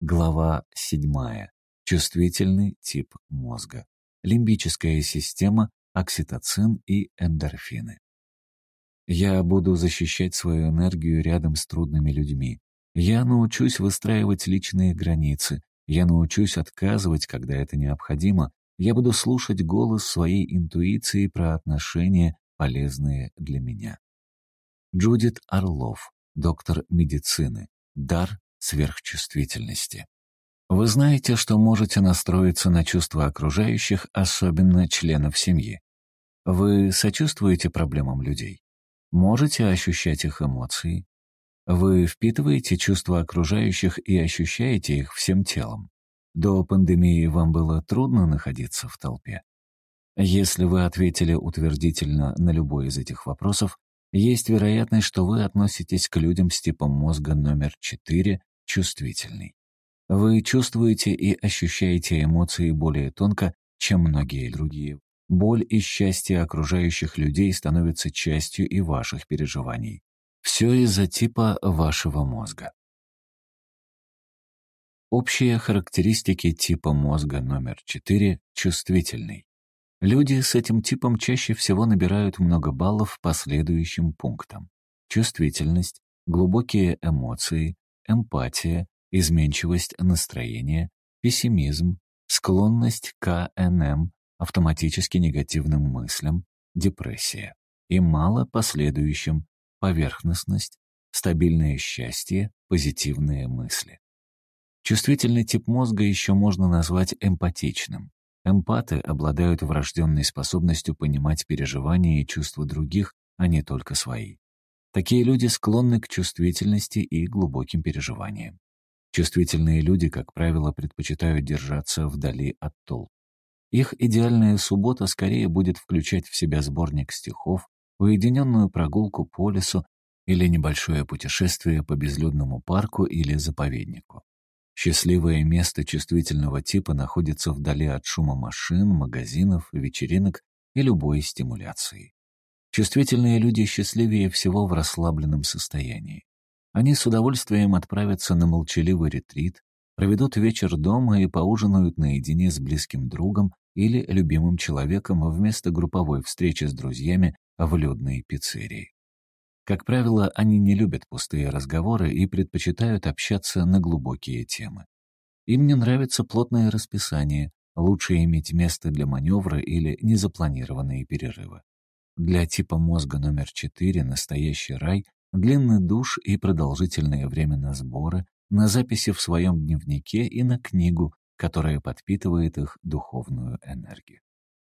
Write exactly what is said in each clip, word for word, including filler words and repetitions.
Глава седьмая. Чувствительный тип мозга. Лимбическая система, окситоцин и эндорфины. Я буду защищать свою энергию рядом с трудными людьми. Я научусь выстраивать личные границы. Я научусь отказывать, когда это необходимо. Я буду слушать голос своей интуиции про отношения, полезные для меня. Джудит Орлов, доктор медицины. Дар сверхчувствительности. Вы знаете, что можете настроиться на чувства окружающих, особенно членов семьи. Вы сочувствуете проблемам людей? Можете ощущать их эмоции? Вы впитываете чувства окружающих и ощущаете их всем телом? До пандемии вам было трудно находиться в толпе? Если вы ответили утвердительно на любой из этих вопросов, есть вероятность, что вы относитесь к людям с типом мозга номер четыре, чувствительный. Вы чувствуете и ощущаете эмоции более тонко, чем многие другие. Боль и счастье окружающих людей становятся частью и ваших переживаний. Все из-за типа вашего мозга. Общие характеристики типа мозга номер четыре – чувствительный. Люди с этим типом чаще всего набирают много баллов по следующим пунктам. Чувствительность, глубокие эмоции, эмпатия, изменчивость настроения, пессимизм, склонность к АНМ, автоматически негативным мыслям, депрессия. И мало по следующим: поверхностность, стабильное счастье, позитивные мысли. Чувствительный тип мозга еще можно назвать эмпатичным. Эмпаты обладают врожденной способностью понимать переживания и чувства других, а не только свои. Такие люди склонны к чувствительности и глубоким переживаниям. Чувствительные люди, как правило, предпочитают держаться вдали от толп. Их идеальная суббота скорее будет включать в себя сборник стихов, уединенную прогулку по лесу или небольшое путешествие по безлюдному парку или заповеднику. Счастливое место чувствительного типа находится вдали от шума машин, магазинов, вечеринок и любой стимуляции. Чувствительные люди счастливее всего в расслабленном состоянии. Они с удовольствием отправятся на молчаливый ретрит, проведут вечер дома и поужинают наедине с близким другом или любимым человеком вместо групповой встречи с друзьями в людной пиццерии. Как правило, они не любят пустые разговоры и предпочитают общаться на глубокие темы. Им не нравится плотное расписание, лучше иметь место для маневра или незапланированные перерывы. Для типа мозга номер четыре настоящий рай — длинный душ и продолжительное время на сборы, на записи в своем дневнике и на книгу, которая подпитывает их духовную энергию.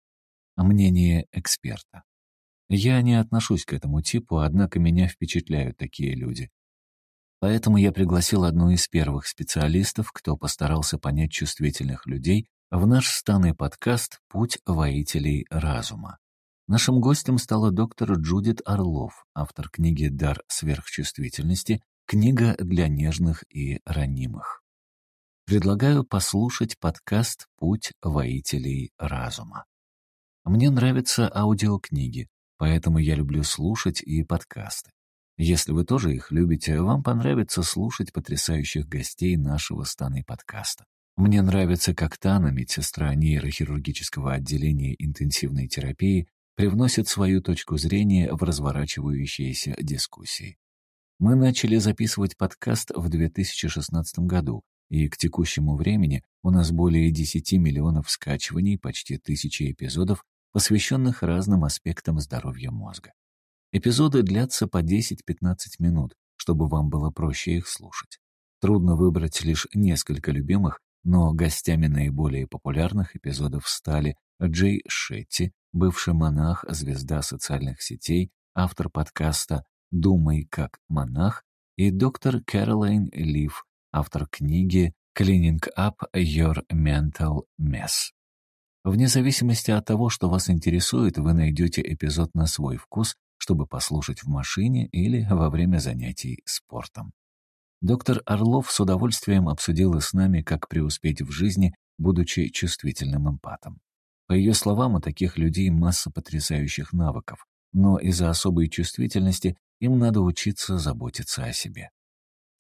Мнение эксперта. Я не отношусь к этому типу, однако меня впечатляют такие люди. Поэтому я пригласил одну из первых специалистов, кто постарался понять чувствительных людей, в наш станный подкаст «Путь воителей разума». Нашим гостем стала доктор Джудит Орлов, автор книги «Дар сверхчувствительности», книга для нежных и ранимых. Предлагаю послушать подкаст «Путь воителей разума». Мне нравятся аудиокниги, поэтому я люблю слушать и подкасты. Если вы тоже их любите, вам понравится слушать потрясающих гостей нашего станой подкаста. Мне нравится, как Тана, медсестра нейрохирургического отделения интенсивной терапии, привносит свою точку зрения в разворачивающиеся дискуссии. Мы начали записывать подкаст в две тысячи шестнадцатом году, и к текущему времени у нас более десяти миллионов скачиваний, почти тысячи эпизодов, посвященных разным аспектам здоровья мозга. Эпизоды длятся по десять-пятнадцать минут, чтобы вам было проще их слушать. Трудно выбрать лишь несколько любимых, но гостями наиболее популярных эпизодов стали Джей Шетти, бывший монах, звезда социальных сетей, автор подкаста «Думай как монах», и доктор Кэролайн Лив, автор книги «Cleaning up your mental mess». Вне зависимости от того, что вас интересует, вы найдете эпизод на свой вкус, чтобы послушать в машине или во время занятий спортом. Доктор Орлов с удовольствием обсудила с нами, как преуспеть в жизни, будучи чувствительным эмпатом. По ее словам, у таких людей масса потрясающих навыков, но из-за особой чувствительности им надо учиться заботиться о себе.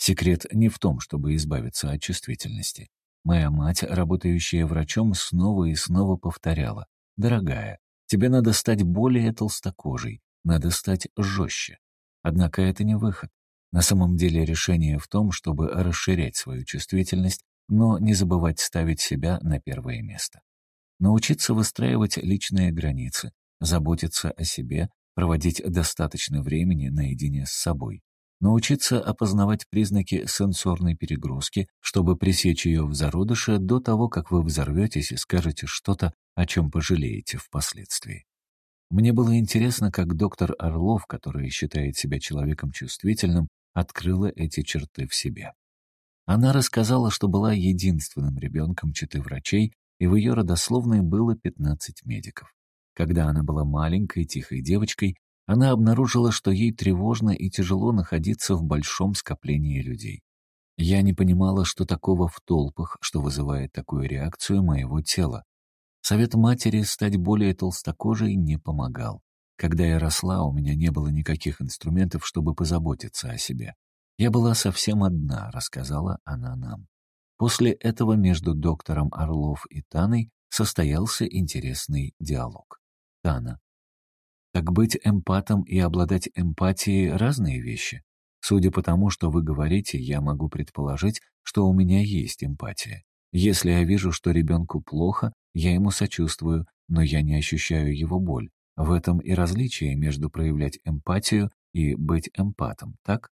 Секрет не в том, чтобы избавиться от чувствительности. Моя мать, работающая врачом, снова и снова повторяла: «Дорогая, тебе надо стать более толстокожей, надо стать жестче». Однако это не выход. На самом деле решение в том, чтобы расширять свою чувствительность, но не забывать ставить себя на первое место. Научиться выстраивать личные границы, заботиться о себе, проводить достаточно времени наедине с собой. Научиться опознавать признаки сенсорной перегрузки, чтобы пресечь ее в зародыше до того, как вы взорветесь и скажете что-то, о чем пожалеете впоследствии. Мне было интересно, как доктор Орлов, который считает себя человеком чувствительным, открыла эти черты в себе. Она рассказала, что была единственным ребенком четы врачей, и в ее родословной было пятнадцать медиков. Когда она была маленькой, тихой девочкой, она обнаружила, что ей тревожно и тяжело находиться в большом скоплении людей. Я не понимала, что такого в толпах, что вызывает такую реакцию моего тела. Совет матери стать более толстокожей не помогал. Когда я росла, у меня не было никаких инструментов, чтобы позаботиться о себе. «Я была совсем одна», — рассказала она нам. После этого между доктором Орлов и Таной состоялся интересный диалог. Тана: «Так быть эмпатом и обладать эмпатией — разные вещи. Судя по тому, что вы говорите, я могу предположить, что у меня есть эмпатия. Если я вижу, что ребенку плохо, я ему сочувствую, но я не ощущаю его боль. В этом и различие между проявлять эмпатию и быть эмпатом, так?»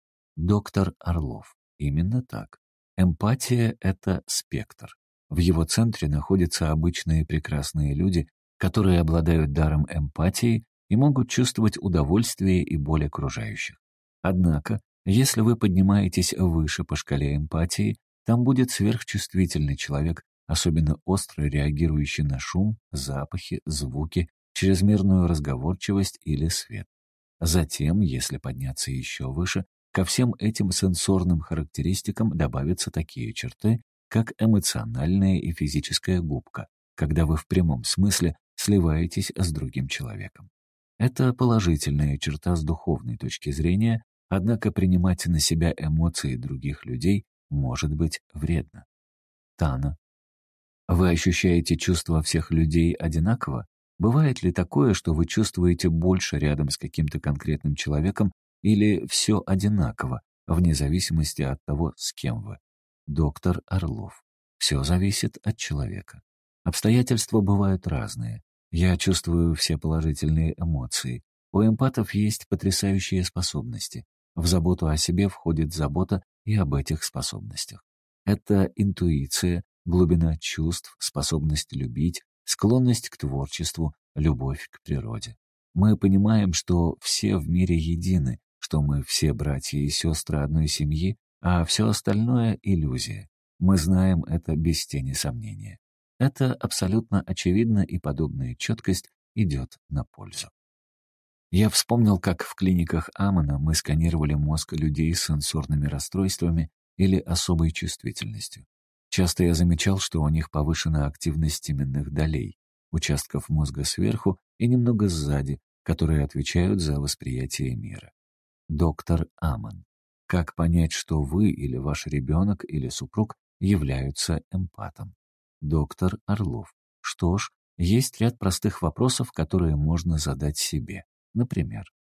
Доктор Орлов: «Именно так. Эмпатия — это спектр. В его центре находятся обычные прекрасные люди, которые обладают даром эмпатии и могут чувствовать удовольствие и боль окружающих. Однако, если вы поднимаетесь выше по шкале эмпатии, там будет сверхчувствительный человек, особенно остро реагирующий на шум, запахи, звуки, чрезмерную разговорчивость или свет. Затем, если подняться еще выше, ко всем этим сенсорным характеристикам добавятся такие черты, как эмоциональная и физическая губка, когда вы в прямом смысле сливаетесь с другим человеком. Это положительная черта с духовной точки зрения, однако принимать на себя эмоции других людей может быть вредно. Тана: «Вы ощущаете чувства всех людей одинаково? Бывает ли такое, что вы чувствуете больше рядом с каким-то конкретным человеком, или все одинаково, вне зависимости от того, с кем вы?» Доктор Орлов: «Все зависит от человека. Обстоятельства бывают разные. Я чувствую все положительные эмоции. У эмпатов есть потрясающие способности. В заботу о себе входит забота и об этих способностях. Это интуиция, глубина чувств, способность любить, склонность к творчеству, любовь к природе. Мы понимаем, что все в мире едины, что мы все братья и сестры одной семьи, а все остальное — иллюзия. Мы знаем это без тени сомнения. Это абсолютно очевидно, и подобная четкость идет на пользу». Я вспомнил, как в клиниках Амона мы сканировали мозг людей с сенсорными расстройствами или особой чувствительностью. Часто я замечал, что у них повышена активность теменных долей, участков мозга сверху и немного сзади, которые отвечают за восприятие мира. Доктор Амон: «Как понять, что вы или ваш ребенок или супруг являются эмпатом?» Доктор Орлов: «Что ж, есть ряд простых вопросов, которые можно задать себе. Например,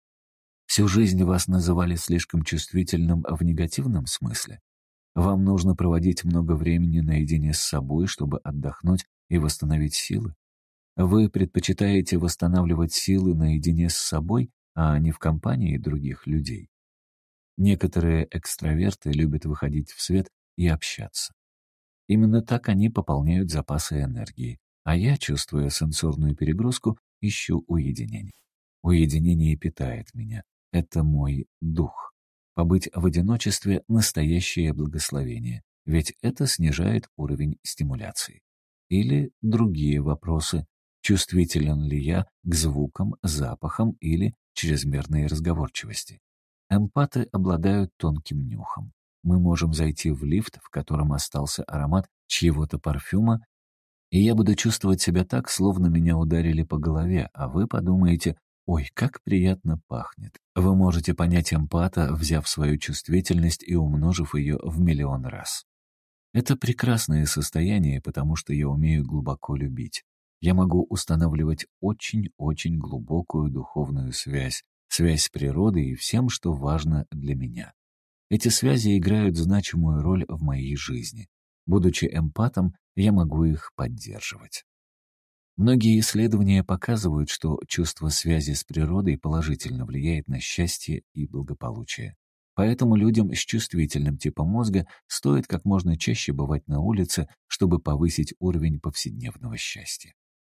всю жизнь вас называли слишком чувствительным в негативном смысле? Вам нужно проводить много времени наедине с собой, чтобы отдохнуть и восстановить силы? Вы предпочитаете восстанавливать силы наедине с собой, а не в компании других людей? Некоторые экстраверты любят выходить в свет и общаться. Именно так они пополняют запасы энергии, а я, чувствуя сенсорную перегрузку, ищу уединение. Уединение питает меня. Это мой дух. Побыть в одиночестве — настоящее благословение, ведь это снижает уровень стимуляции. Или другие вопросы: чувствителен ли я к звукам, запахам или чрезмерной разговорчивости? Эмпаты обладают тонким нюхом. Мы можем зайти в лифт, в котором остался аромат чьего-то парфюма, и я буду чувствовать себя так, словно меня ударили по голове, а вы подумаете: «Ой, как приятно пахнет». Вы можете понять эмпата, взяв свою чувствительность и умножив ее в миллион раз. Это прекрасное состояние, потому что я умею глубоко любить. Я могу устанавливать очень-очень глубокую духовную связь, связь с природой и всем, что важно для меня. Эти связи играют значимую роль в моей жизни. Будучи эмпатом, я могу их поддерживать. Многие исследования показывают, что чувство связи с природой положительно влияет на счастье и благополучие. Поэтому людям с чувствительным типом мозга стоит как можно чаще бывать на улице, чтобы повысить уровень повседневного счастья.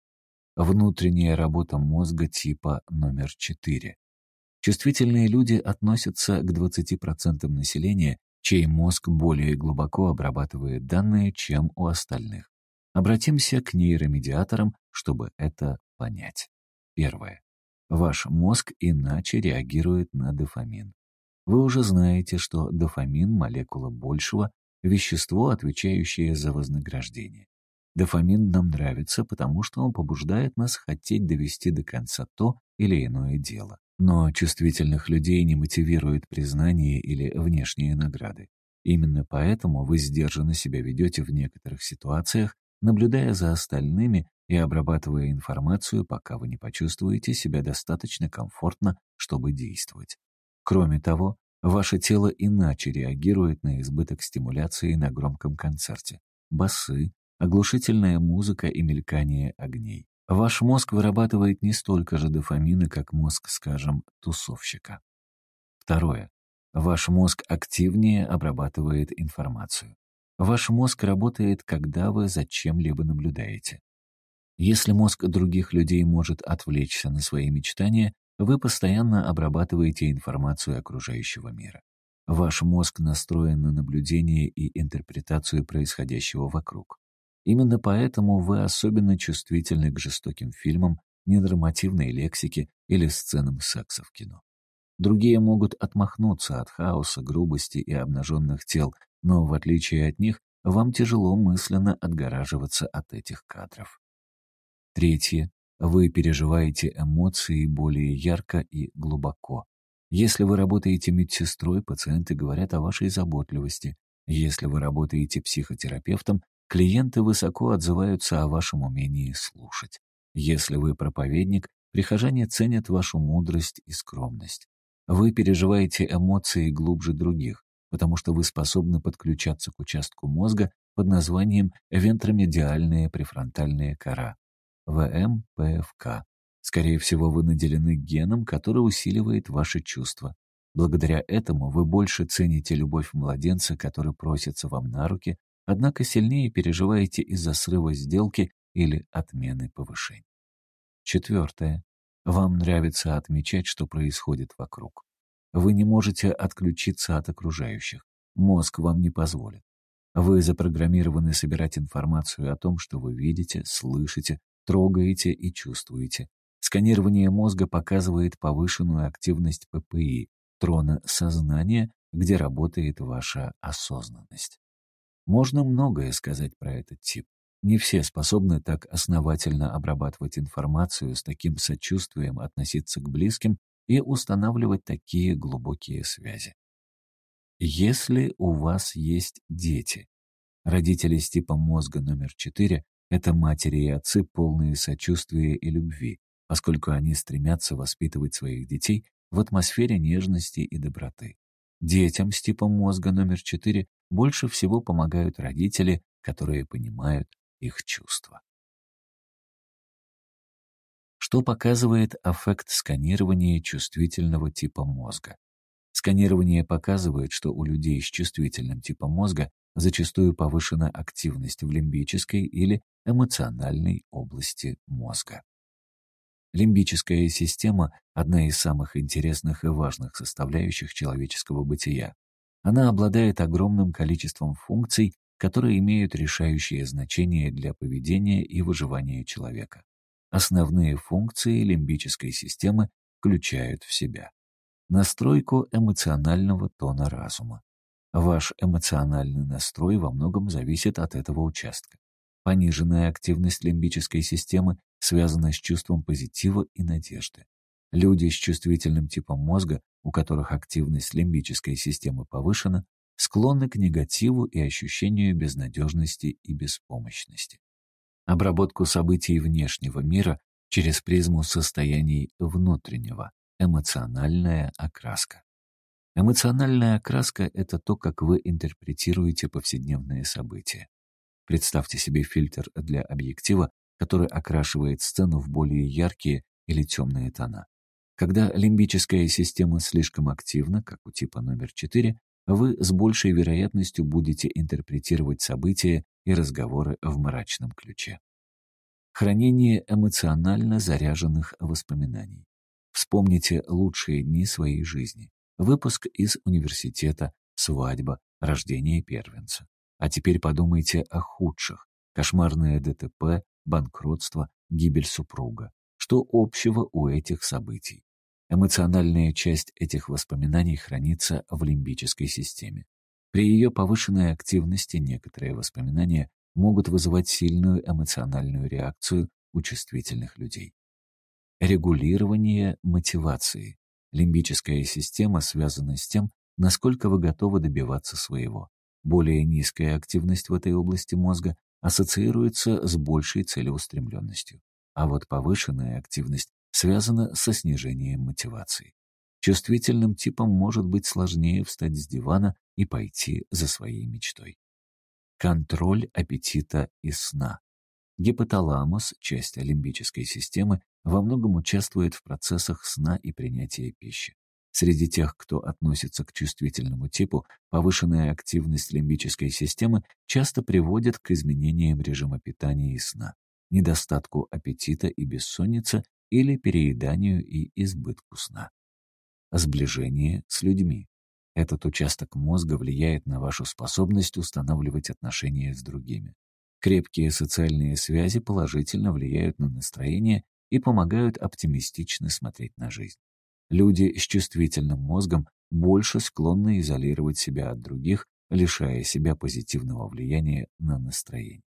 Внутренняя работа мозга типа номер четыре. Чувствительные люди относятся к двадцати процентам населения, чей мозг более глубоко обрабатывает данные, чем у остальных. Обратимся к нейромедиаторам, чтобы это понять. Первое. Ваш мозг иначе реагирует на дофамин. Вы уже знаете, что дофамин — молекула большего, вещество, отвечающее за вознаграждение. Дофамин нам нравится, потому что он побуждает нас хотеть довести до конца то или иное дело. Но чувствительных людей не мотивирует признание или внешние награды. Именно поэтому вы сдержанно себя ведете в некоторых ситуациях, наблюдая за остальными и обрабатывая информацию, пока вы не почувствуете себя достаточно комфортно, чтобы действовать. Кроме того, ваше тело иначе реагирует на избыток стимуляции на громком концерте. Басы, оглушительная музыка и мелькание огней. Ваш мозг вырабатывает не столько же дофамина, как мозг, скажем, тусовщика. Второе. Ваш мозг активнее обрабатывает информацию. Ваш мозг работает, когда вы за чем-либо наблюдаете. Если мозг других людей может отвлечься на свои мечтания, вы постоянно обрабатываете информацию окружающего мира. Ваш мозг настроен на наблюдение и интерпретацию происходящего вокруг. Именно поэтому вы особенно чувствительны к жестоким фильмам, ненормативной лексике или сценам секса в кино. Другие могут отмахнуться от хаоса, грубости и обнаженных тел, но в отличие от них, вам тяжело мысленно отгораживаться от этих кадров. Третье. Вы переживаете эмоции более ярко и глубоко. Если вы работаете медсестрой, пациенты говорят о вашей заботливости. Если вы работаете психотерапевтом, клиенты высоко отзываются о вашем умении слушать. Если вы проповедник, прихожане ценят вашу мудрость и скромность. Вы переживаете эмоции глубже других, потому что вы способны подключаться к участку мозга под названием вентромедиальная префронтальная кора, вэ эм пэ эф ка. Скорее всего, вы наделены геном, который усиливает ваши чувства. Благодаря этому вы больше цените любовь младенца, который просится вам на руки, однако сильнее переживаете из-за срыва сделки или отмены повышения. Четвертое. Вам нравится отмечать, что происходит вокруг. Вы не можете отключиться от окружающих. Мозг вам не позволит. Вы запрограммированы собирать информацию о том, что вы видите, слышите, трогаете и чувствуете. Сканирование мозга показывает повышенную активность пэ пэ и, трона сознания, где работает ваша осознанность. Можно многое сказать про этот тип. Не все способны так основательно обрабатывать информацию, с таким сочувствием относиться к близким и устанавливать такие глубокие связи. Если у вас есть дети, родители с типом мозга номер четыре — это матери и отцы, полные сочувствия и любви, поскольку они стремятся воспитывать своих детей в атмосфере нежности и доброты. Детям с типом мозга номер четыре больше всего помогают родители, которые понимают их чувства. Что показывает эффект сканирования чувствительного типа мозга? Сканирование показывает, что у людей с чувствительным типом мозга зачастую повышена активность в лимбической или эмоциональной области мозга. Лимбическая система — одна из самых интересных и важных составляющих человеческого бытия. Она обладает огромным количеством функций, которые имеют решающее значение для поведения и выживания человека. Основные функции лимбической системы включают в себя настройку эмоционального тона разума. Ваш эмоциональный настрой во многом зависит от этого участка. Пониженная активность лимбической системы связана с чувством позитива и надежды. Люди с чувствительным типом мозга, у которых активность лимбической системы повышена, склонны к негативу и ощущению безнадежности и беспомощности. Обработку событий внешнего мира через призму состояний внутреннего, эмоциональная окраска. Эмоциональная окраска — это то, как вы интерпретируете повседневные события. Представьте себе фильтр для объектива, который окрашивает сцену в более яркие или темные тона. Когда лимбическая система слишком активна, как у типа номер четыре, вы с большей вероятностью будете интерпретировать события и разговоры в мрачном ключе. Хранение эмоционально заряженных воспоминаний. Вспомните лучшие дни своей жизни. Выпуск из университета, свадьба, рождение первенца. А теперь подумайте о худших. Кошмарное ДТП, банкротство, гибель супруга. Что общего у этих событий? Эмоциональная часть этих воспоминаний хранится в лимбической системе. При ее повышенной активности некоторые воспоминания могут вызывать сильную эмоциональную реакцию у чувствительных людей. Регулирование мотивации. Лимбическая система связана с тем, насколько вы готовы добиваться своего. Более низкая активность в этой области мозга ассоциируется с большей целеустремленностью, а вот повышенная активность связана со снижением мотивации. Чувствительным типом может быть сложнее встать с дивана и пойти за своей мечтой. Контроль аппетита и сна. Гипоталамус, часть лимбической системы, во многом участвует в процессах сна и принятия пищи. Среди тех, кто относится к чувствительному типу, повышенная активность лимбической системы часто приводит к изменениям режима питания и сна, недостатку аппетита и бессоннице или перееданию и избытку сна. Сближение с людьми. Этот участок мозга влияет на вашу способность устанавливать отношения с другими. Крепкие социальные связи положительно влияют на настроение и помогают оптимистично смотреть на жизнь. Люди с чувствительным мозгом больше склонны изолировать себя от других, лишая себя позитивного влияния на настроение.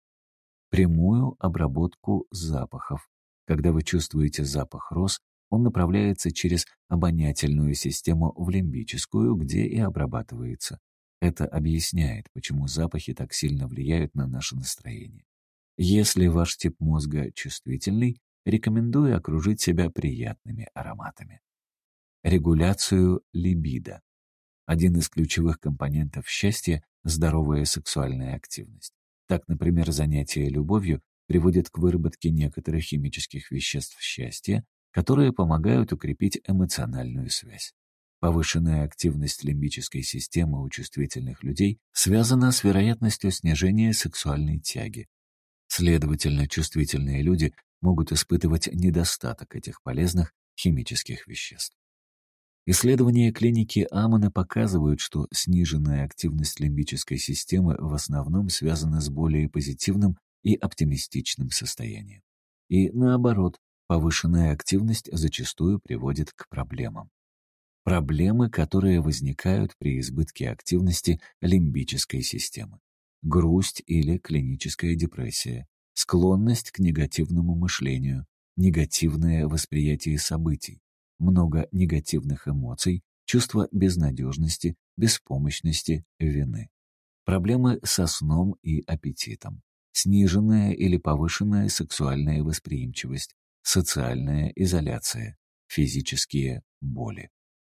Прямую обработку запахов. Когда вы чувствуете запах роз, он направляется через обонятельную систему в лимбическую, где и обрабатывается. Это объясняет, почему запахи так сильно влияют на наше настроение. Если ваш тип мозга чувствительный, рекомендую окружить себя приятными ароматами. Регуляцию либидо. Один из ключевых компонентов счастья – здоровая сексуальная активность. Так, например, занятие любовью приводит к выработке некоторых химических веществ счастья, которые помогают укрепить эмоциональную связь. Повышенная активность лимбической системы у чувствительных людей связана с вероятностью снижения сексуальной тяги. Следовательно, чувствительные люди могут испытывать недостаток этих полезных химических веществ. Исследования клиники Амона показывают, что сниженная активность лимбической системы в основном связана с более позитивным и оптимистичным состоянием. И наоборот, повышенная активность зачастую приводит к проблемам. Проблемы, которые возникают при избытке активности лимбической системы. Грусть или клиническая депрессия, склонность к негативному мышлению, негативное восприятие событий, много негативных эмоций, чувство безнадежности, беспомощности, вины. Проблемы со сном и аппетитом, сниженная или повышенная сексуальная восприимчивость, социальная изоляция, физические боли.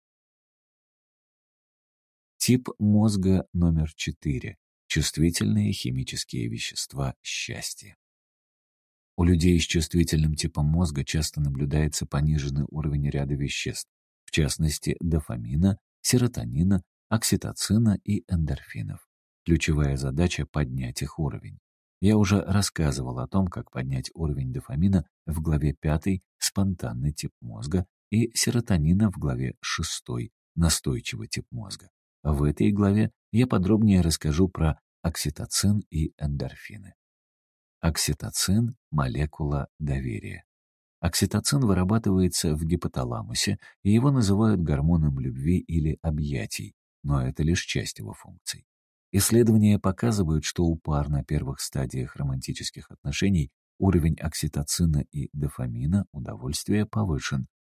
Тип мозга номер четыре. Чувствительные химические вещества счастья. У людей с чувствительным типом мозга часто наблюдается пониженный уровень ряда веществ, в частности дофамина, серотонина, окситоцина и эндорфинов. Ключевая задача — поднять их уровень. Я уже рассказывал о том, как поднять уровень дофамина в главе пятой «Спонтанный тип мозга» и серотонина в главе шестой «Настойчивый тип мозга». В этой главе я подробнее расскажу про окситоцин и эндорфины. Окситоцин – молекула доверия. Окситоцин вырабатывается в гипоталамусе, и его называют гормоном любви или объятий, но это лишь часть его функций. Исследования показывают, что у пар на первых стадиях романтических отношений уровень окситоцина и дофамина, удовольствия, повышен,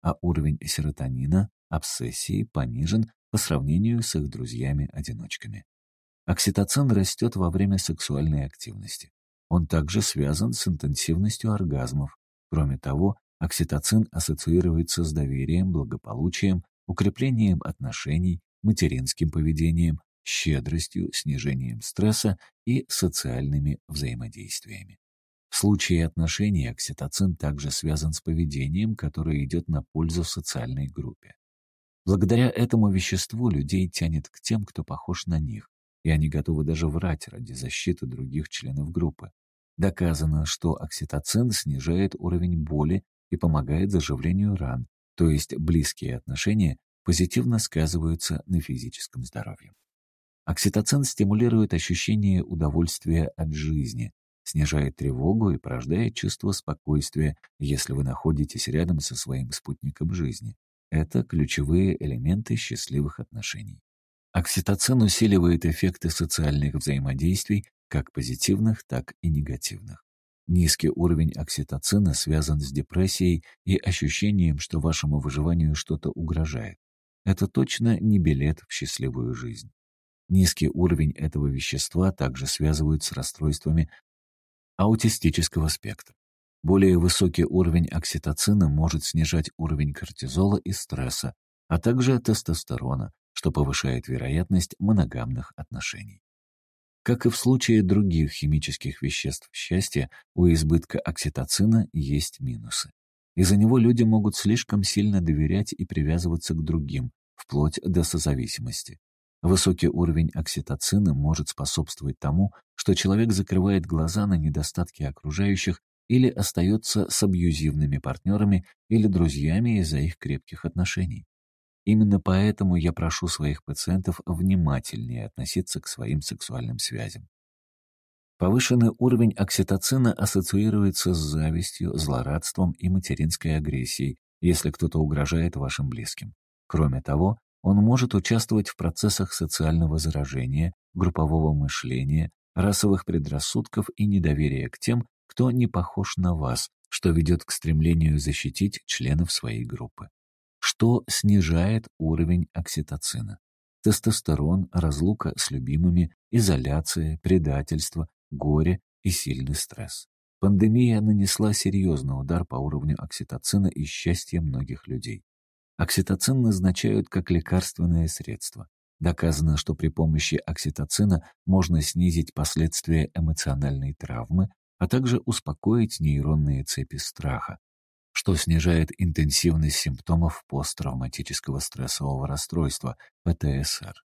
а уровень серотонина, обсессии понижен по сравнению с их друзьями-одиночками. Окситоцин растет во время сексуальной активности. Он также связан с интенсивностью оргазмов. Кроме того, окситоцин ассоциируется с доверием, благополучием, укреплением отношений, материнским поведением, щедростью, снижением стресса и социальными взаимодействиями. В случае отношений окситоцин также связан с поведением, которое идет на пользу социальной группе. Благодаря этому веществу людей тянет к тем, кто похож на них, и они готовы даже врать ради защиты других членов группы. Доказано, что окситоцин снижает уровень боли и помогает заживлению ран, то есть близкие отношения позитивно сказываются на физическом здоровье. Окситоцин стимулирует ощущение удовольствия от жизни, снижает тревогу и порождает чувство спокойствия, если вы находитесь рядом со своим спутником жизни. Это ключевые элементы счастливых отношений. Окситоцин усиливает эффекты социальных взаимодействий, как позитивных, так и негативных. Низкий уровень окситоцина связан с депрессией и ощущением, что вашему выживанию что-то угрожает. Это точно не билет в счастливую жизнь. Низкий уровень этого вещества также связывают с расстройствами аутистического спектра. Более высокий уровень окситоцина может снижать уровень кортизола и стресса, а также тестостерона, что повышает вероятность моногамных отношений. Как и в случае других химических веществ счастья, у избытка окситоцина есть минусы. Из-за него люди могут слишком сильно доверять и привязываться к другим, вплоть до созависимости. Высокий уровень окситоцина может способствовать тому, что человек закрывает глаза на недостатки окружающих или остается с абьюзивными партнерами или друзьями из-за их крепких отношений. Именно поэтому я прошу своих пациентов внимательнее относиться к своим сексуальным связям. Повышенный уровень окситоцина ассоциируется с завистью, злорадством и материнской агрессией, если кто-то угрожает вашим близким. Кроме того, он может участвовать в процессах социального заражения, группового мышления, расовых предрассудков и недоверия к тем, кто не похож на вас, что ведет к стремлению защитить членов своей группы. Что снижает уровень окситоцина? Тестостерон, разлука с любимыми, изоляция, предательство, горе и сильный стресс. Пандемия нанесла серьезный удар по уровню окситоцина и счастья многих людей. Окситоцин назначают как лекарственное средство. Доказано, что при помощи окситоцина можно снизить последствия эмоциональной травмы, а также успокоить нейронные цепи страха, что снижает интенсивность симптомов посттравматического стрессового расстройства, пэ тэ эс эр.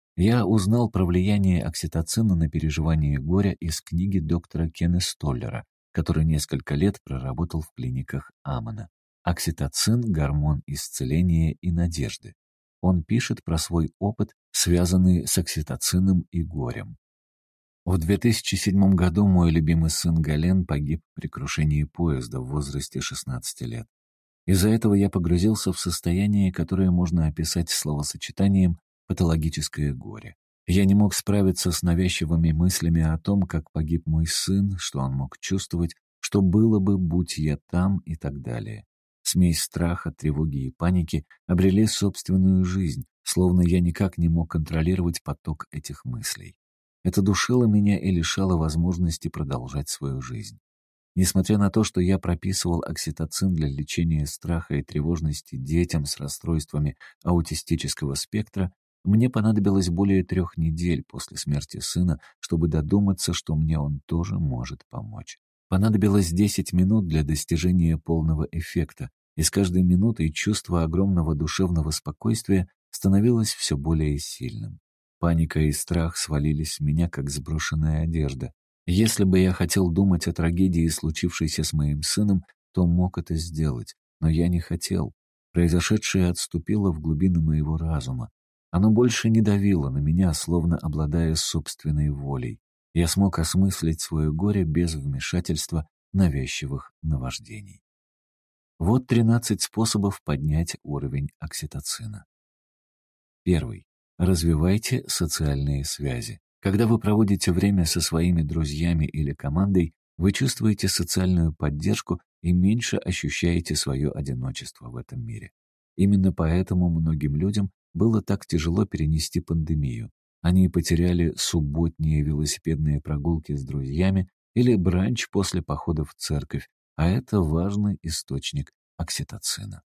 Я узнал про влияние окситоцина на переживание горя из книги доктора Кена Столлера, который несколько лет проработал в клиниках Амона. Окситоцин – гормон исцеления и надежды. Он пишет про свой опыт, связанный с окситоцином и горем. В две тысячи седьмом году мой любимый сын Гален погиб при крушении поезда в возрасте шестнадцати лет. Из-за этого я погрузился в состояние, которое можно описать словосочетанием «патологическое горе». Я не мог справиться с навязчивыми мыслями о том, как погиб мой сын, что он мог чувствовать, что было бы, будь я там и так далее. Смесь страха, тревоги и паники обрели собственную жизнь, словно я никак не мог контролировать поток этих мыслей. Это душило меня и лишало возможности продолжать свою жизнь. Несмотря на то, что я прописывал окситоцин для лечения страха и тревожности детям с расстройствами аутистического спектра, мне понадобилось более трех недель после смерти сына, чтобы додуматься, что мне он тоже может помочь. Понадобилось десять минут для достижения полного эффекта, и с каждой минутой чувство огромного душевного спокойствия становилось все более сильным. Паника и страх свалились с меня, как сброшенная одежда. Если бы я хотел думать о трагедии, случившейся с моим сыном, то мог это сделать, но я не хотел. Произошедшее отступило в глубины моего разума. Оно больше не давило на меня, словно обладая собственной волей. Я смог осмыслить свое горе без вмешательства навязчивых наваждений. Вот тринадцать способов поднять уровень окситоцина. Первый. Развивайте социальные связи. Когда вы проводите время со своими друзьями или командой, Вы чувствуете социальную поддержку и меньше ощущаете свое одиночество в этом мире. Именно поэтому многим людям было так тяжело перенести пандемию. Они потеряли субботние велосипедные прогулки с друзьями или бранч после похода в церковь, а это важный источник окситоцина.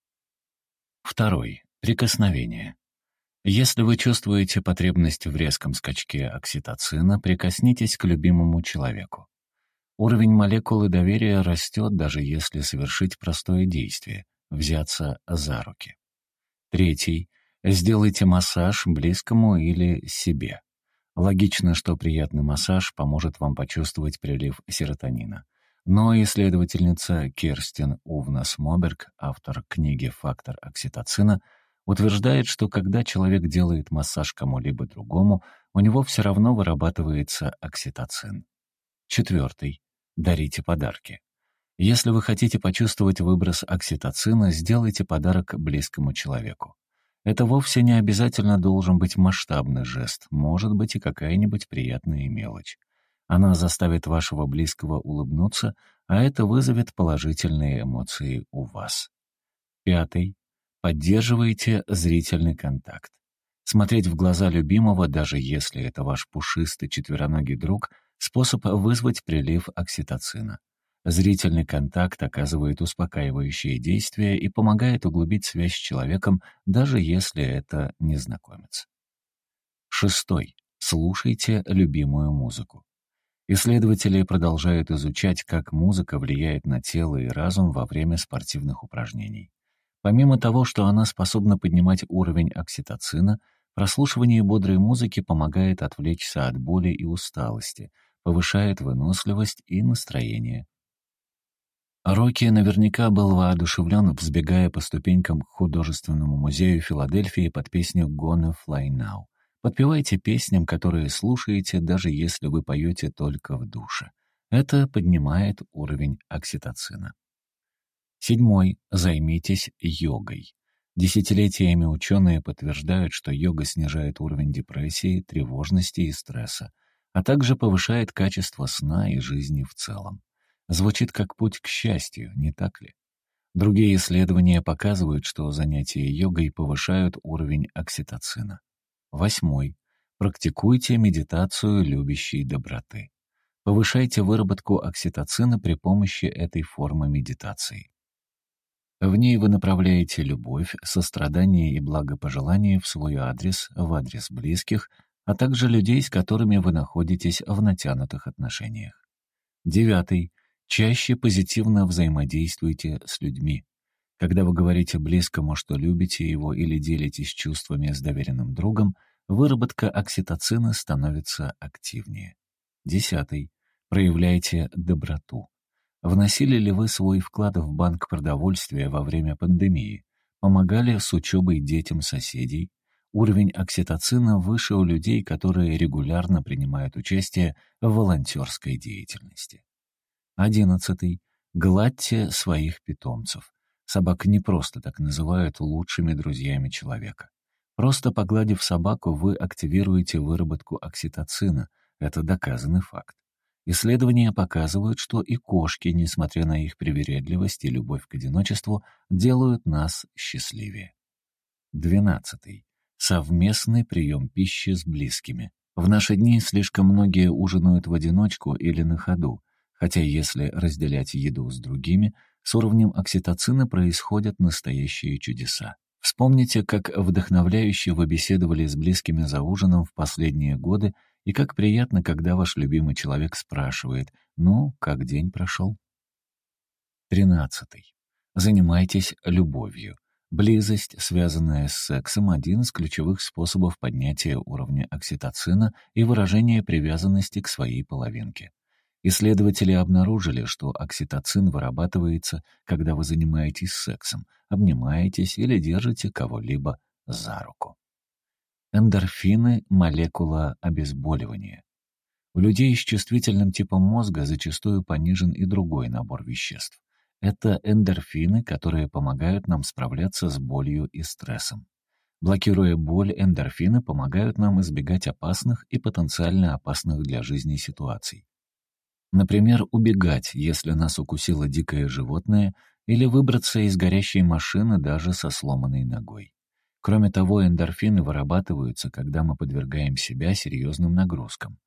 Второй. Прикосновение. Если вы чувствуете потребность в резком скачке окситоцина, прикоснитесь к любимому человеку. Уровень молекулы доверия растет, даже если совершить простое действие — взяться за руки. Третий. Сделайте массаж близкому или себе. Логично, что приятный массаж поможет вам почувствовать прилив серотонина. Но исследовательница Керстин Увнас-Моберг, автор книги «Фактор окситоцина», утверждает, что когда человек делает массаж кому-либо другому, у него все равно вырабатывается окситоцин. Четвертый. Дарите подарки. Если вы хотите почувствовать выброс окситоцина, сделайте подарок близкому человеку. Это вовсе не обязательно должен быть масштабный жест, может быть и какая-нибудь приятная мелочь. Она заставит вашего близкого улыбнуться, а это вызовет положительные эмоции у вас. Пятый. Поддерживайте зрительный контакт. Смотреть в глаза любимого, даже если это ваш пушистый четвероногий друг, способ вызвать прилив окситоцина. Зрительный контакт оказывает успокаивающее действие и помогает углубить связь с человеком, даже если это незнакомец. Шестой. Слушайте любимую музыку. Исследователи продолжают изучать, как музыка влияет на тело и разум во время спортивных упражнений. Помимо того, что она способна поднимать уровень окситоцина, прослушивание бодрой музыки помогает отвлечься от боли и усталости, повышает выносливость и настроение. Рокки наверняка был воодушевлен, взбегая по ступенькам к художественному музею Филадельфии под песню «Gonna Fly Now». Подпевайте песням, которые слушаете, даже если вы поете только в душе. Это поднимает уровень окситоцина. Седьмой. Займитесь йогой. Десятилетиями ученые подтверждают, что йога снижает уровень депрессии, тревожности и стресса, а также повышает качество сна и жизни в целом. Звучит как путь к счастью, не так ли? Другие исследования показывают, что занятия йогой повышают уровень окситоцина. Восьмой. Практикуйте медитацию любящей доброты. Повышайте выработку окситоцина при помощи этой формы медитации. В ней вы направляете любовь, сострадание и благопожелание в свой адрес, в адрес близких, а также людей, с которыми вы находитесь в натянутых отношениях. Девятый. Чаще позитивно взаимодействуйте с людьми. Когда вы говорите близкому, что любите его или делитесь чувствами с доверенным другом, выработка окситоцина становится активнее. Десятый. Проявляйте доброту. Вносили ли вы свой вклад в банк продовольствия во время пандемии? Помогали с учебой детям соседей? Уровень окситоцина выше у людей, которые регулярно принимают участие в волонтерской деятельности. Одиннадцатый. Гладьте своих питомцев. Собак не просто так называют лучшими друзьями человека. Просто погладив собаку, вы активируете выработку окситоцина. Это доказанный факт. Исследования показывают, что и кошки, несмотря на их привередливость и любовь к одиночеству, делают нас счастливее. Двенадцатый. Совместный прием пищи с близкими. В наши дни слишком многие ужинают в одиночку или на ходу, хотя если разделять еду с другими, с уровнем окситоцина происходят настоящие чудеса. Вспомните, как вдохновляюще вы беседовали с близкими за ужином в последние годы, и как приятно, когда ваш любимый человек спрашивает: «Ну, как день прошел?» Тринадцатый. Занимайтесь любовью. Близость, связанная с сексом, один из ключевых способов поднятия уровня окситоцина и выражения привязанности к своей половинке. Исследователи обнаружили, что окситоцин вырабатывается, когда вы занимаетесь сексом, обнимаетесь или держите кого-либо за руку. Эндорфины — молекула обезболивания. У людей с чувствительным типом мозга зачастую понижен и другой набор веществ. Это эндорфины, которые помогают нам справляться с болью и стрессом. Блокируя боль, эндорфины помогают нам избегать опасных и потенциально опасных для жизни ситуаций. Например, убегать, если нас укусило дикое животное, или выбраться из горящей машины даже со сломанной ногой. Кроме того, эндорфины вырабатываются, когда мы подвергаем себя серьезным нагрузкам.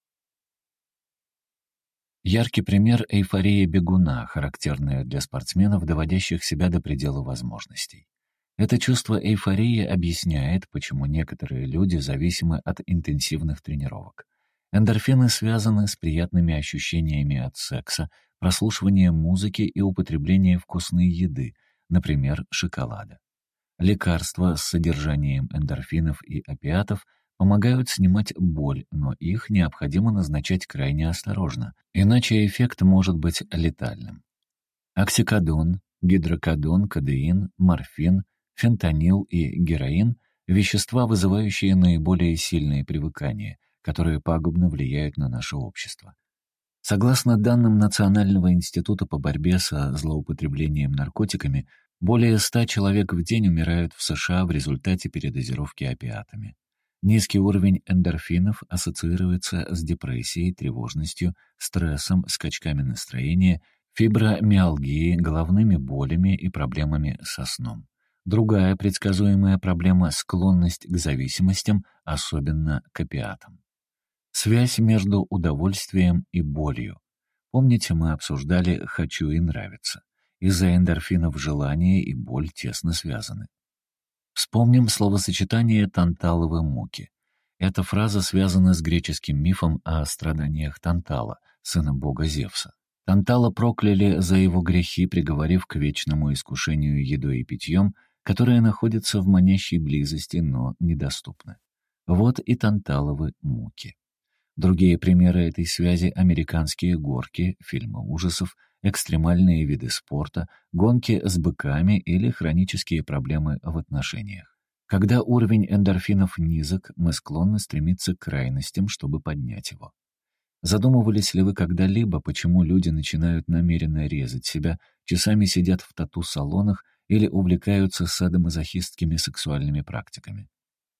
Яркий пример — эйфория бегуна, характерная для спортсменов, доводящих себя до предела возможностей. Это чувство эйфории объясняет, почему некоторые люди зависимы от интенсивных тренировок. Эндорфины связаны с приятными ощущениями от секса, прослушивания музыки и употребления вкусной еды, например, шоколада. Лекарства с содержанием эндорфинов и опиатов помогают снимать боль, но их необходимо назначать крайне осторожно, иначе эффект может быть летальным. Оксикодон, гидрокодон, кодеин, морфин, фентанил и героин — вещества, вызывающие наиболее сильные привыкания, которые пагубно влияют на наше общество. Согласно данным Национального института по борьбе со злоупотреблением наркотиками, более ста человек в день умирают в США в результате передозировки опиатами. Низкий уровень эндорфинов ассоциируется с депрессией, тревожностью, стрессом, скачками настроения, фибромиалгией, головными болями и проблемами со сном. Другая предсказуемая проблема — склонность к зависимостям, особенно к опиатам. Связь между удовольствием и болью. Помните, мы обсуждали «хочу» и «нравится». Из-за эндорфинов желание и боль тесно связаны. Вспомним словосочетание «танталовы муки». Эта фраза связана с греческим мифом о страданиях Тантала, сына бога Зевса. Тантала прокляли за его грехи, приговорив к вечному искушению едой и питьем, которые находятся в манящей близости, но недоступны. Вот и танталовы муки. Другие примеры этой связи — американские горки, фильмы ужасов, экстремальные виды спорта, гонки с быками или хронические проблемы в отношениях. Когда уровень эндорфинов низок, мы склонны стремиться к крайностям, чтобы поднять его. Задумывались ли вы когда-либо, почему люди начинают намеренно резать себя, часами сидят в тату-салонах или увлекаются садомазохистскими сексуальными практиками?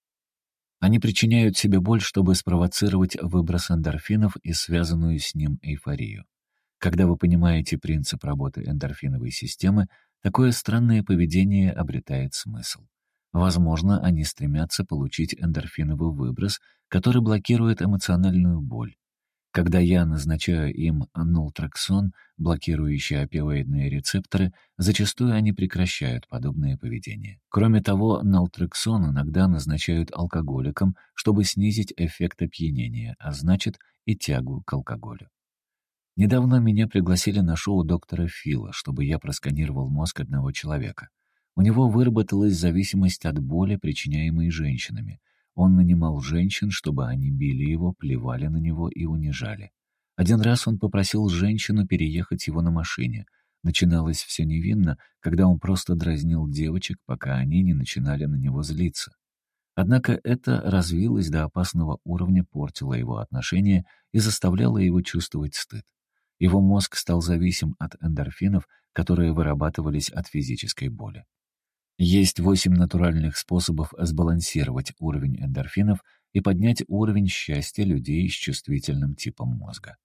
Они причиняют себе боль, чтобы спровоцировать выброс эндорфинов и связанную с ним эйфорию. Когда вы понимаете принцип работы эндорфиновой системы, такое странное поведение обретает смысл. Возможно, они стремятся получить эндорфиновый выброс, который блокирует эмоциональную боль. Когда я назначаю им нолтрексон, блокирующий опиоидные рецепторы, зачастую они прекращают подобное поведение. Кроме того, нолтрексон иногда назначают алкоголикам, чтобы снизить эффект опьянения, а значит и тягу к алкоголю. Недавно меня пригласили на шоу доктора Фила, чтобы я просканировал мозг одного человека. У него выработалась зависимость от боли, причиняемой женщинами. Он нанимал женщин, чтобы они били его, плевали на него и унижали. Один раз он попросил женщину переехать его на машине. Начиналось все невинно, когда он просто дразнил девочек, пока они не начинали на него злиться. Однако это развилось до опасного уровня, портило его отношения и заставляло его чувствовать стыд. Его мозг стал зависим от эндорфинов, которые вырабатывались от физической боли. Есть восемь натуральных способов сбалансировать уровень эндорфинов и поднять уровень счастья людей с чувствительным типом мозга.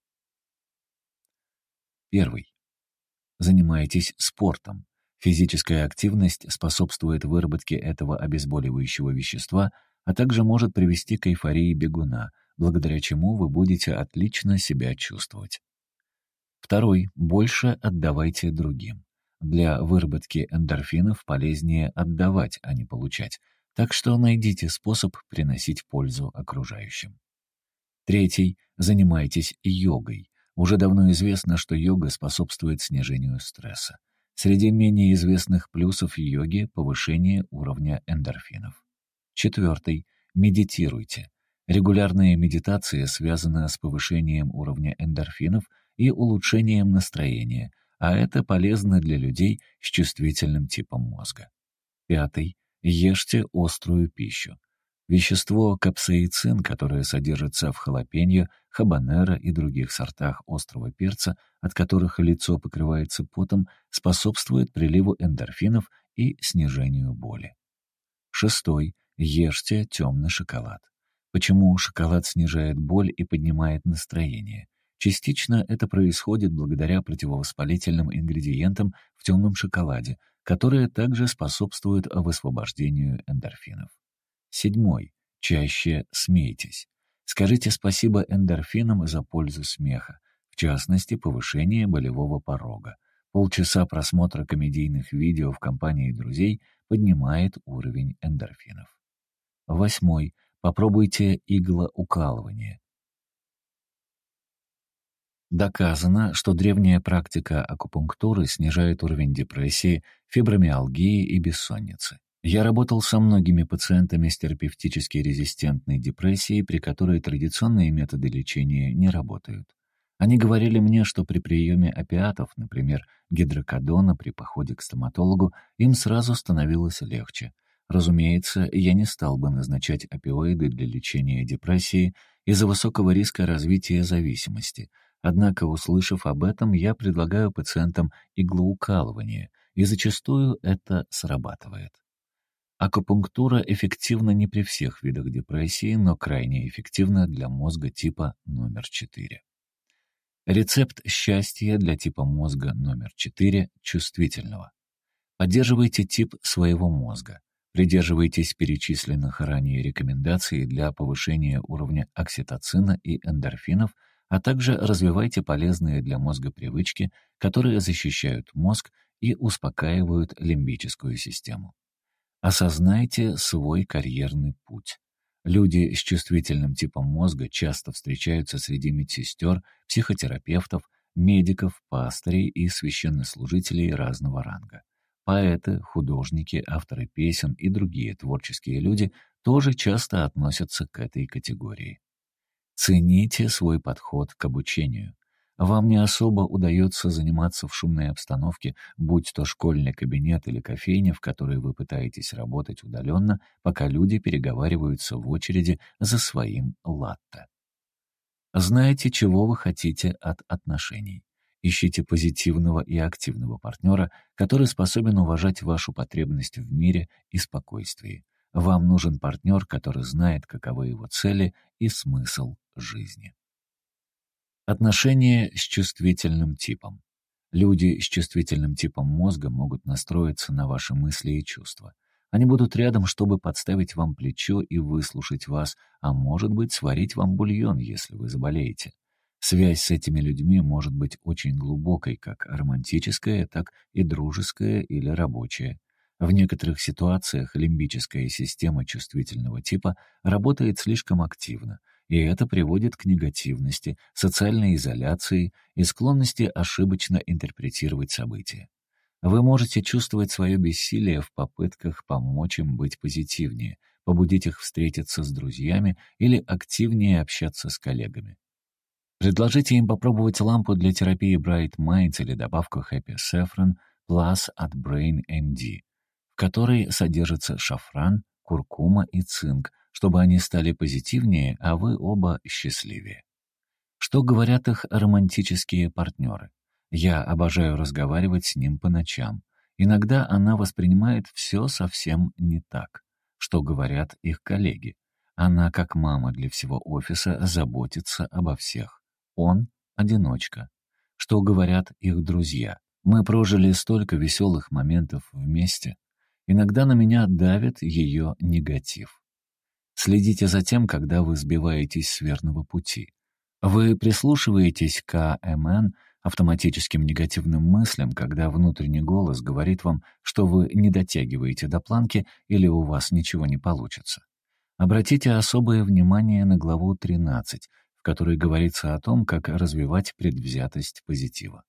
Первый. Занимайтесь спортом. Физическая активность способствует выработке этого обезболивающего вещества, а также может привести к эйфории бегуна, благодаря чему вы будете отлично себя чувствовать. Второй. Больше отдавайте другим. Для выработки эндорфинов полезнее отдавать, а не получать, так что найдите способ приносить пользу окружающим. Третий. Занимайтесь йогой. Уже давно известно, что йога способствует снижению стресса. Среди менее известных плюсов йоги — повышение уровня эндорфинов. Четвертый. Медитируйте. Регулярная медитация связана с повышением уровня эндорфинов и улучшением настроения, а это полезно для людей с чувствительным типом мозга. Пятый. Ешьте острую пищу. Вещество капсаицин, которое содержится в халапеньо, хабанеро и других сортах острого перца, от которых лицо покрывается потом, способствует приливу эндорфинов и снижению боли. Шестой. Ешьте темный шоколад. Почему шоколад снижает боль и поднимает настроение? Частично это происходит благодаря противовоспалительным ингредиентам в темном шоколаде, которые также способствуют высвобождению эндорфинов. Седьмой. Чаще смейтесь. Скажите спасибо эндорфинам за пользу смеха, в частности, повышение болевого порога. Полчаса просмотра комедийных видео в компании друзей поднимает уровень эндорфинов. Восьмой. Попробуйте иглоукалывание. Доказано, что древняя практика акупунктуры снижает уровень депрессии, фибромиалгии и бессонницы. Я работал со многими пациентами с терапевтически резистентной депрессией, при которой традиционные методы лечения не работают. Они говорили мне, что при приеме опиатов, например, гидрокодона при походе к стоматологу, им сразу становилось легче. Разумеется, я не стал бы назначать опиоиды для лечения депрессии из-за высокого риска развития зависимости. Однако, услышав об этом, я предлагаю пациентам иглоукалывание, и зачастую это срабатывает. Акупунктура эффективна не при всех видах депрессии, но крайне эффективна для мозга типа номер четыре. Рецепт счастья для типа мозга номер четыре чувствительного. Поддерживайте тип своего мозга. Придерживайтесь перечисленных ранее рекомендаций для повышения уровня окситоцина и эндорфинов, а также развивайте полезные для мозга привычки, которые защищают мозг и успокаивают лимбическую систему. Осознайте свой карьерный путь. Люди с чувствительным типом мозга часто встречаются среди медсестер, психотерапевтов, медиков, пастырей и священнослужителей разного ранга. Поэты, художники, авторы песен и другие творческие люди тоже часто относятся к этой категории. Цените свой подход к обучению. Вам не особо удается заниматься в шумной обстановке, будь то школьный кабинет или кофейня, в которой вы пытаетесь работать удаленно, пока люди переговариваются в очереди за своим латте. Знаете, чего вы хотите от отношений. Ищите позитивного и активного партнера, который способен уважать вашу потребность в мире и спокойствии. Вам нужен партнер, который знает, каковы его цели и смысл жизни. Отношения с чувствительным типом. Люди с чувствительным типом мозга могут настроиться на ваши мысли и чувства. Они будут рядом, чтобы подставить вам плечо и выслушать вас, а может быть, сварить вам бульон, если вы заболеете. Связь с этими людьми может быть очень глубокой, как романтическая, так и дружеская или рабочая. В некоторых ситуациях лимбическая система чувствительного типа работает слишком активно, и это приводит к негативности, социальной изоляции и склонности ошибочно интерпретировать события. Вы можете чувствовать свое бессилие в попытках помочь им быть позитивнее, побудить их встретиться с друзьями или активнее общаться с коллегами. Предложите им попробовать лампу для терапии Bright Minds или добавку Happy Saffron Plus от Brain эм ди, в которой содержится шафран, куркума и цинк, чтобы они стали позитивнее, а вы оба счастливее. Что говорят их романтические партнеры? Я обожаю разговаривать с ним по ночам. Иногда она воспринимает все совсем не так. Что говорят их коллеги? Она, как мама для всего офиса, заботится обо всех. Он — одиночка. Что говорят их друзья? Мы прожили столько веселых моментов вместе. Иногда на меня давит ее негатив. Следите за тем, когда вы сбиваетесь с верного пути. Вы прислушиваетесь к АМН, автоматическим негативным мыслям, когда внутренний голос говорит вам, что вы не дотягиваете до планки или у вас ничего не получится. Обратите особое внимание на главу тринадцать, в которой говорится о том, как развивать предвзятость позитива.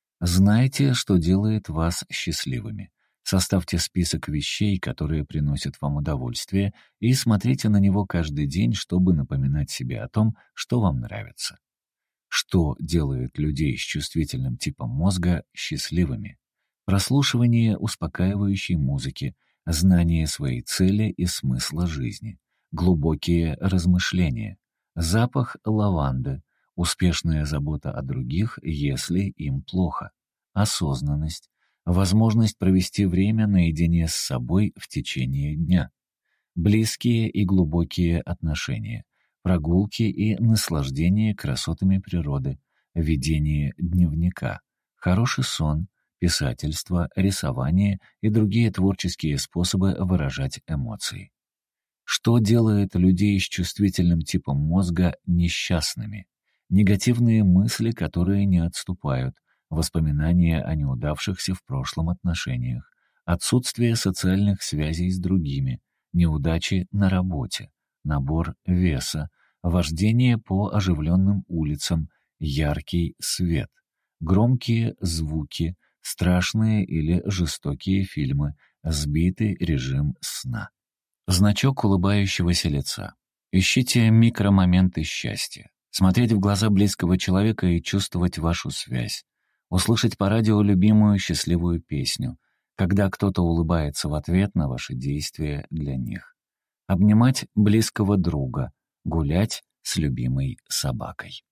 Знайте, что делает вас счастливыми. Составьте список вещей, которые приносят вам удовольствие, и смотрите на него каждый день, чтобы напоминать себе о том, что вам нравится. Что делает людей с чувствительным типом мозга счастливыми? Прослушивание успокаивающей музыки, знание своей цели и смысла жизни, глубокие размышления, запах лаванды, успешная забота о других, если им плохо, осознанность, возможность провести время наедине с собой в течение дня, близкие и глубокие отношения, прогулки и наслаждение красотами природы, ведение дневника, хороший сон, писательство, рисование и другие творческие способы выражать эмоции. Что делает людей с чувствительным типом мозга несчастными? Негативные мысли, которые не отступают, воспоминания о неудавшихся в прошлом отношениях, отсутствие социальных связей с другими, неудачи на работе, набор веса, вождение по оживленным улицам, яркий свет, громкие звуки, страшные или жестокие фильмы, сбитый режим сна. Значок улыбающегося лица. Ищите микромоменты счастья. Смотреть в глаза близкого человека и чувствовать вашу связь. Услышать по радио любимую счастливую песню, когда кто-то улыбается в ответ на ваши действия для них. Обнимать близкого друга. Гулять с любимой собакой.